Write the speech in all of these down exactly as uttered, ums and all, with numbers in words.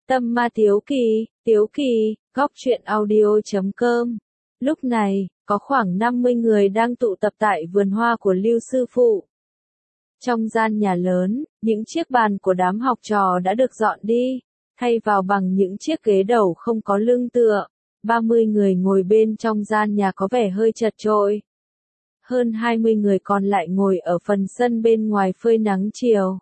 Tâm ma Tiếu Kỳ, Tiếu Kỳ, góc truyện audio chấm com. Lúc này, có khoảng năm mươi người đang tụ tập tại vườn hoa của Lưu sư phụ. Trong gian nhà lớn, những chiếc bàn của đám học trò đã được dọn đi, thay vào bằng những chiếc ghế đầu không có lưng tựa. ba mươi người ngồi bên trong gian nhà có vẻ hơi chật chội. Hơn hai mươi người còn lại ngồi ở phần sân bên ngoài phơi nắng chiều.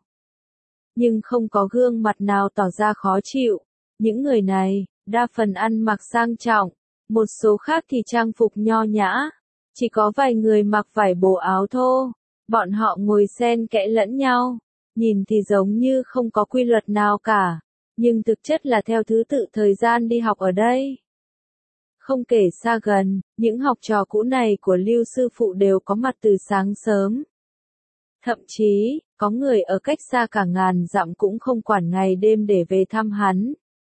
Nhưng không có gương mặt nào tỏ ra khó chịu. Những người này, đa phần ăn mặc sang trọng, một số khác thì trang phục nho nhã. Chỉ có vài người mặc vải bố áo thô. Bọn họ ngồi xen kẽ lẫn nhau, nhìn thì giống như không có quy luật nào cả, nhưng thực chất là theo thứ tự thời gian đi học ở đây. Không kể xa gần, những học trò cũ này của Lưu sư phụ đều có mặt từ sáng sớm. Thậm chí, có người ở cách xa cả ngàn dặm cũng không quản ngày đêm để về thăm hắn.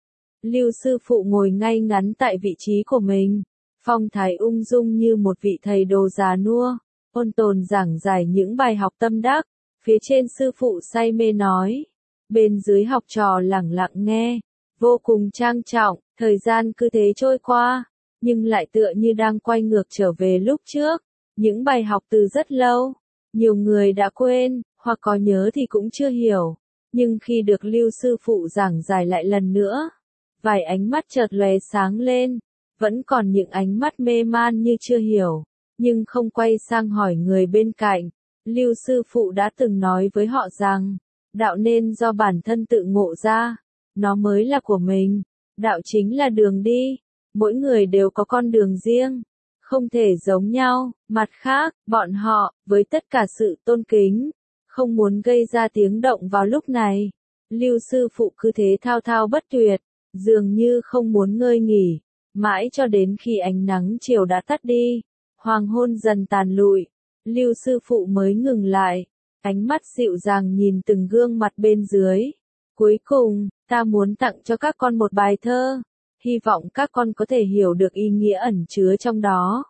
Lưu sư phụ ngồi ngay ngắn tại vị trí của mình, phong thái ung dung như một vị thầy đồ già nua, ôn tồn giảng giải những bài học tâm đắc. Phía trên sư phụ say mê nói, bên dưới học trò lẳng lặng nghe, vô cùng trang trọng. Thời gian cứ thế trôi qua, nhưng lại tựa như đang quay ngược trở về lúc trước. Những bài học từ rất lâu, nhiều người đã quên, hoặc có nhớ thì cũng chưa hiểu. Nhưng khi được Lưu sư phụ giảng giải lại lần nữa, vài ánh mắt chợt lóe sáng lên, vẫn còn những ánh mắt mê man như chưa hiểu, nhưng không quay sang hỏi người bên cạnh. Lưu sư phụ đã từng nói với họ rằng, đạo nên do bản thân tự ngộ ra, nó mới là của mình. Đạo chính là đường đi, mỗi người đều có con đường riêng, không thể giống nhau. Mặt khác, bọn họ, với tất cả sự tôn kính, không muốn gây ra tiếng động vào lúc này. Lưu sư phụ cứ thế thao thao bất tuyệt, dường như không muốn ngơi nghỉ, mãi cho đến khi ánh nắng chiều đã tắt đi, hoàng hôn dần tàn lụi, Lưu sư phụ mới ngừng lại, ánh mắt dịu dàng nhìn từng gương mặt bên dưới. Cuối cùng, ta muốn tặng cho các con một bài thơ, hy vọng các con có thể hiểu được ý nghĩa ẩn chứa trong đó.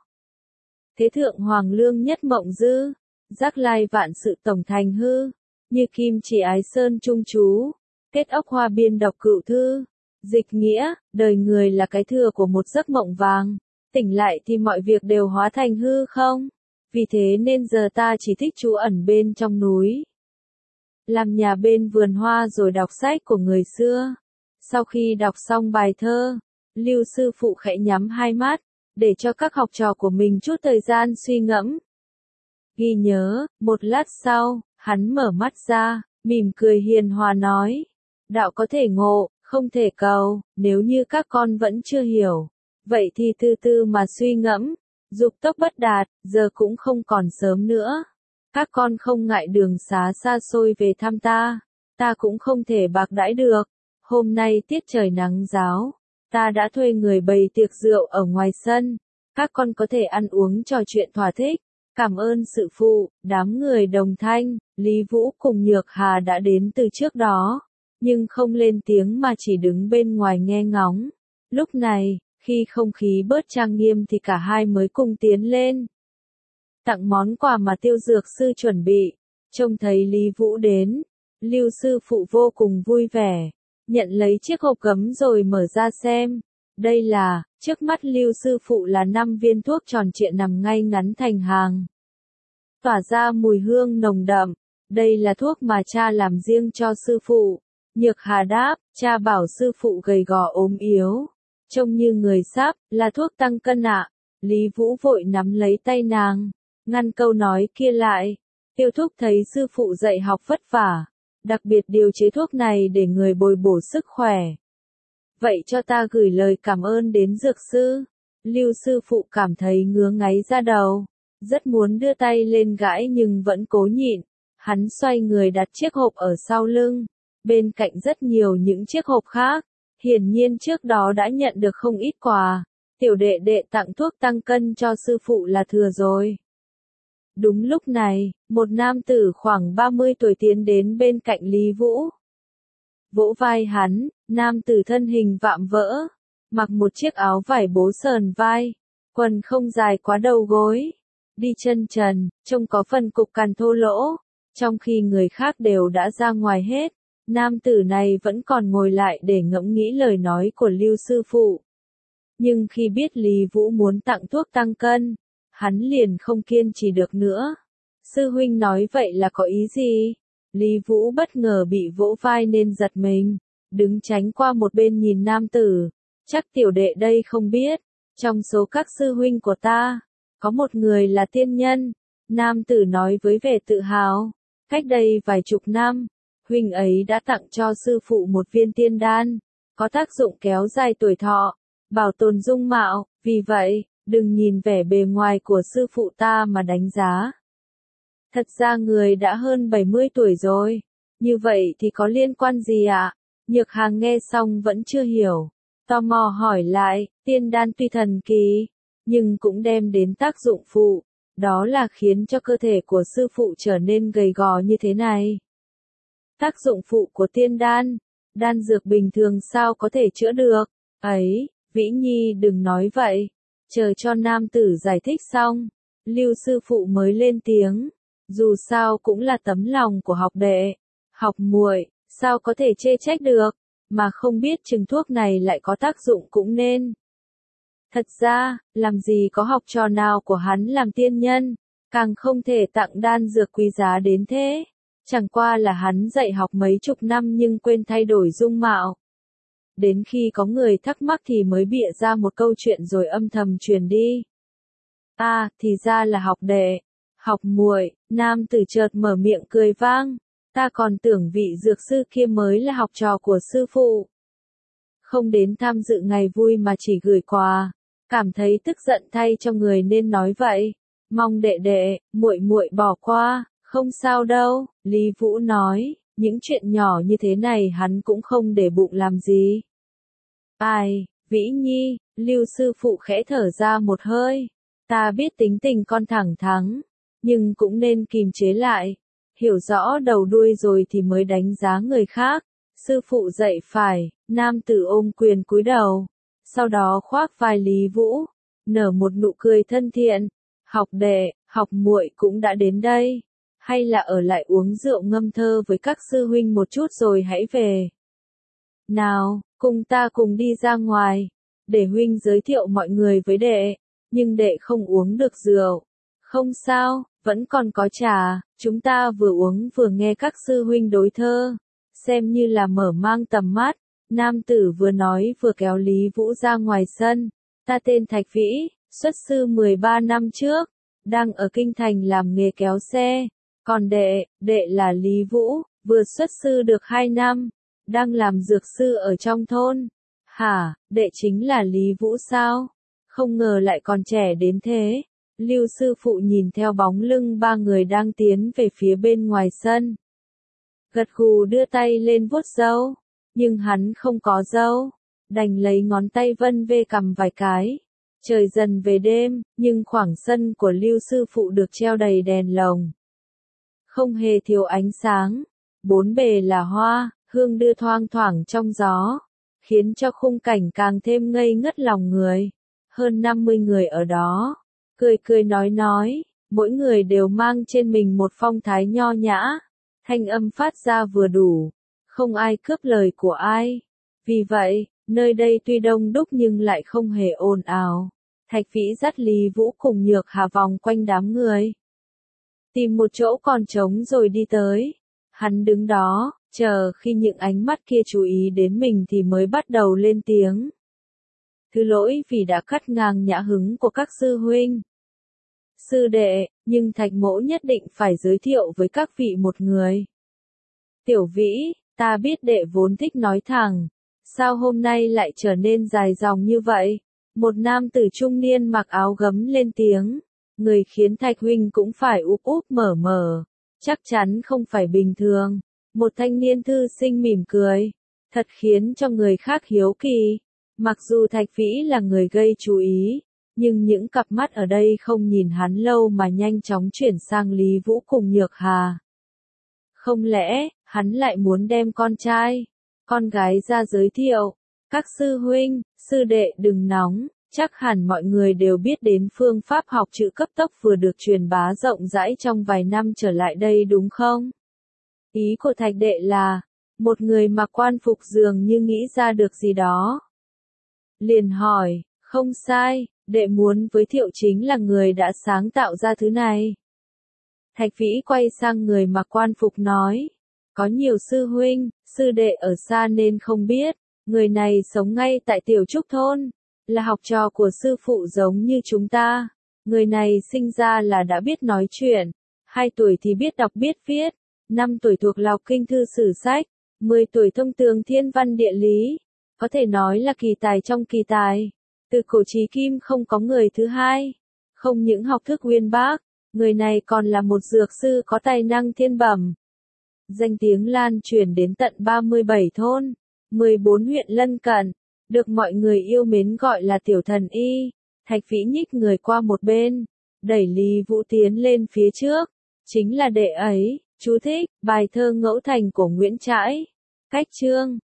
Thế thượng hoàng lương nhất mộng dư, giác lai vạn sự tổng thành hư, như kim chỉ ái sơn trung chú, kết ốc hoa biên đọc cựu thư. Dịch nghĩa, đời người là cái thừa của một giấc mộng vàng, tỉnh lại thì mọi việc đều hóa thành hư không. Vì thế nên giờ ta chỉ thích trú ẩn bên trong núi, làm nhà bên vườn hoa rồi đọc sách của người xưa. Sau khi đọc xong bài thơ, Lưu sư phụ khẽ nhắm hai mắt, để cho các học trò của mình chút thời gian suy ngẫm. Ghi nhớ, một lát sau, hắn mở mắt ra, mỉm cười hiền hòa nói, đạo có thể ngộ, không thể cầu. Nếu như các con vẫn chưa hiểu, vậy thì từ từ mà suy ngẫm. Dục tốc bất đạt, giờ cũng không còn sớm nữa. Các con không ngại đường xá xa xôi về thăm ta, ta cũng không thể bạc đãi được. Hôm nay tiết trời nắng ráo, ta đã thuê người bày tiệc rượu ở ngoài sân, các con có thể ăn uống trò chuyện thỏa thích. Cảm ơn sự phụ. Đám người Đồng Thanh, Lý Vũ cùng Nhược Hà đã đến từ trước đó, nhưng không lên tiếng mà chỉ đứng bên ngoài nghe ngóng. Lúc này, khi không khí bớt trang nghiêm thì cả hai mới cùng tiến lên, tặng món quà mà Tiêu Dược sư chuẩn bị. Trông thấy Lý Vũ đến, Lưu sư phụ vô cùng vui vẻ, nhận lấy chiếc hộp gấm rồi mở ra xem. Đây là, trước mắt Lưu sư phụ là năm viên thuốc tròn trịa nằm ngay ngắn thành hàng, tỏa ra mùi hương nồng đậm. Đây là thuốc mà cha làm riêng cho sư phụ. Nhược Hà đáp, cha bảo sư phụ gầy gò ốm yếu, trông như người sắp, là thuốc tăng cân ạ. Lý Vũ vội nắm lấy tay nàng, ngăn câu nói kia lại. Tiêu thúc thấy sư phụ dạy học vất vả, đặc biệt điều chế thuốc này để người bồi bổ sức khỏe. Vậy cho ta gửi lời cảm ơn đến dược sư. Lưu sư phụ cảm thấy ngứa ngáy da đầu, rất muốn đưa tay lên gãi nhưng vẫn cố nhịn. Hắn xoay người đặt chiếc hộp ở sau lưng, bên cạnh rất nhiều những chiếc hộp khác. Hiển nhiên trước đó đã nhận được không ít quà. Tiểu đệ đệ tặng thuốc tăng cân cho sư phụ là thừa rồi. Đúng lúc này, một nam tử khoảng ba mươi tuổi tiến đến bên cạnh Lý Vũ. Vỗ vai hắn, nam tử thân hình vạm vỡ, mặc một chiếc áo vải bố sờn vai, quần không dài quá đầu gối, đi chân trần, trông có phần cục cằn thô lỗ, trong khi người khác đều đã ra ngoài hết. nam tử này vẫn còn ngồi lại để ngẫm nghĩ lời nói của Lưu sư phụ. Nhưng khi biết Lý Vũ muốn tặng thuốc tăng cân, hắn liền không kiên trì được nữa. Sư huynh nói vậy là có ý gì? Lý Vũ bất ngờ bị vỗ vai nên giật mình, đứng tránh qua một bên nhìn nam tử. Chắc tiểu đệ đây không biết, trong số các sư huynh của ta, có một người là tiên nhân. Nam tử nói với vẻ tự hào. Cách đây vài chục năm, huynh ấy đã tặng cho sư phụ một viên tiên đan, có tác dụng kéo dài tuổi thọ, bảo tồn dung mạo. Vì vậy, đừng nhìn vẻ bề ngoài của sư phụ ta mà đánh giá. Thật ra người đã hơn bảy mươi tuổi rồi. Như vậy thì có liên quan gì ạ? À? Nhược Hàng nghe xong vẫn chưa hiểu. Tò mò hỏi lại, tiên đan tuy thần kỳ, nhưng cũng đem đến tác dụng phụ. Đó là khiến cho cơ thể của sư phụ trở nên gầy gò như thế này. Tác dụng phụ của tiên đan, đan dược bình thường sao có thể chữa được? Ấy, Vĩ Nhi đừng nói vậy. Chờ cho nam tử giải thích xong, Lưu sư phụ mới lên tiếng. Dù sao cũng là tấm lòng của học đệ, học muội, sao có thể chê trách được, mà không biết chừng thuốc này lại có tác dụng cũng nên. Thật ra, làm gì có học trò nào của hắn làm tiên nhân, càng không thể tặng đan dược quý giá đến thế. Chẳng qua là hắn dạy học mấy chục năm nhưng quên thay đổi dung mạo. Đến khi có người thắc mắc thì mới bịa ra một câu chuyện rồi âm thầm truyền đi. À, thì ra là học đệ, học muội. Nam tử chợt mở miệng cười vang. Ta còn tưởng vị dược sư kia mới là học trò của sư phụ. Không đến tham dự ngày vui mà chỉ gửi quà. Cảm thấy tức giận thay cho người nên nói vậy. Mong đệ đệ, muội muội bỏ qua, không sao đâu. Lý Vũ nói, những chuyện nhỏ như thế này hắn cũng không để bụng làm gì. Ai, Vĩ Nhi, Lưu sư phụ khẽ thở ra một hơi. Ta biết tính tình con thẳng thắn, nhưng cũng nên kìm chế lại. Hiểu rõ đầu đuôi rồi thì mới đánh giá người khác. Sư phụ dạy phải. Nam tử ôm quyền cúi đầu. Sau đó khoác vai Lý Vũ, nở một nụ cười thân thiện. Học đệ, học muội cũng đã đến đây. Hay là ở lại uống rượu ngâm thơ với các sư huynh một chút rồi hãy về. Nào, cùng ta cùng đi ra ngoài. Để huynh giới thiệu mọi người với đệ. Nhưng đệ không uống được rượu. Không sao, vẫn còn có trà. Chúng ta vừa uống vừa nghe các sư huynh đối thơ. Xem như là mở mang tầm mắt. Nam tử vừa nói vừa kéo Lý Vũ ra ngoài sân. Ta tên Thạch Vĩ, xuất sư mười ba năm trước, đang ở Kinh Thành làm nghề kéo xe. Còn đệ, đệ là Lý Vũ, vừa xuất sư được hai năm, đang làm dược sư ở trong thôn. Hả, đệ chính là Lý Vũ sao? Không ngờ lại còn trẻ đến thế. Lưu sư phụ nhìn theo bóng lưng ba người đang tiến về phía bên ngoài sân. Gật gù đưa tay lên vuốt râu. Nhưng hắn không có râu, đành lấy ngón tay vân về cằm vài cái. Trời dần về đêm, nhưng khoảng sân của Lưu sư phụ được treo đầy đèn lồng. Không hề thiếu ánh sáng, bốn bề là hoa, hương đưa thoang thoảng trong gió, khiến cho khung cảnh càng thêm ngây ngất lòng người. Hơn năm mươi người ở đó, cười cười nói nói, mỗi người đều mang trên mình một phong thái nho nhã, thanh âm phát ra vừa đủ. Không ai cướp lời của ai. Vì vậy, nơi đây tuy đông đúc nhưng lại không hề ồn ào. Thạch Vĩ dắt Lý Vũ cùng Nhược Hà vòng quanh đám người. Tìm một chỗ còn trống rồi đi tới. Hắn đứng đó, chờ khi những ánh mắt kia chú ý đến mình thì mới bắt đầu lên tiếng. Thứ lỗi vì đã cắt ngang nhã hứng của các sư huynh. Sư đệ, nhưng Thạch mỗ nhất định phải giới thiệu với các vị một người. Tiểu Vĩ, ta biết đệ vốn thích nói thẳng, sao hôm nay lại trở nên dài dòng như vậy? Một nam tử trung niên mặc áo gấm lên tiếng, người khiến Thạch huynh cũng phải úp úp mở mở, chắc chắn không phải bình thường. Một thanh niên thư sinh mỉm cười, thật khiến cho người khác hiếu kỳ. Mặc dù Thạch Vĩ là người gây chú ý, nhưng những cặp mắt ở đây không nhìn hắn lâu mà nhanh chóng chuyển sang Lý Vũ cùng Nhược Hà. Không lẽ, hắn lại muốn đem con trai, con gái ra giới thiệu? Các sư huynh, sư đệ đừng nóng, chắc hẳn mọi người đều biết đến phương pháp học chữ cấp tốc vừa được truyền bá rộng rãi trong vài năm trở lại đây đúng không? Ý của Thạch đệ là, Một người mặc quan phục dường như nghĩ ra được gì đó. Liền hỏi, không sai, đệ muốn giới thiệu chính là người đã sáng tạo ra thứ này. Thạch Vĩ quay sang người mặc quan phục nói, có nhiều sư huynh, sư đệ ở xa nên không biết, người này sống ngay tại Tiểu Trúc Thôn, là học trò của sư phụ giống như chúng ta. Người này sinh ra là đã biết nói chuyện, hai tuổi thì biết đọc biết viết, năm tuổi thuộc lọc kinh thư sử sách, mười tuổi thông tường thiên văn địa lý, có thể nói là kỳ tài trong kỳ tài. Từ cổ chí kim không có người thứ hai, không những học thức uyên bác, người này còn là một dược sư có tài năng thiên bẩm. Danh tiếng lan truyền đến tận ba mươi bảy thôn, mười bốn huyện lân cận, được mọi người yêu mến gọi là tiểu thần y. Thạch Vĩ nhích người qua một bên, đẩy Lý Vũ tiến lên phía trước, chính là đệ ấy. Chú thích, bài thơ Ngẫu Thành của Nguyễn Trãi. Cách chương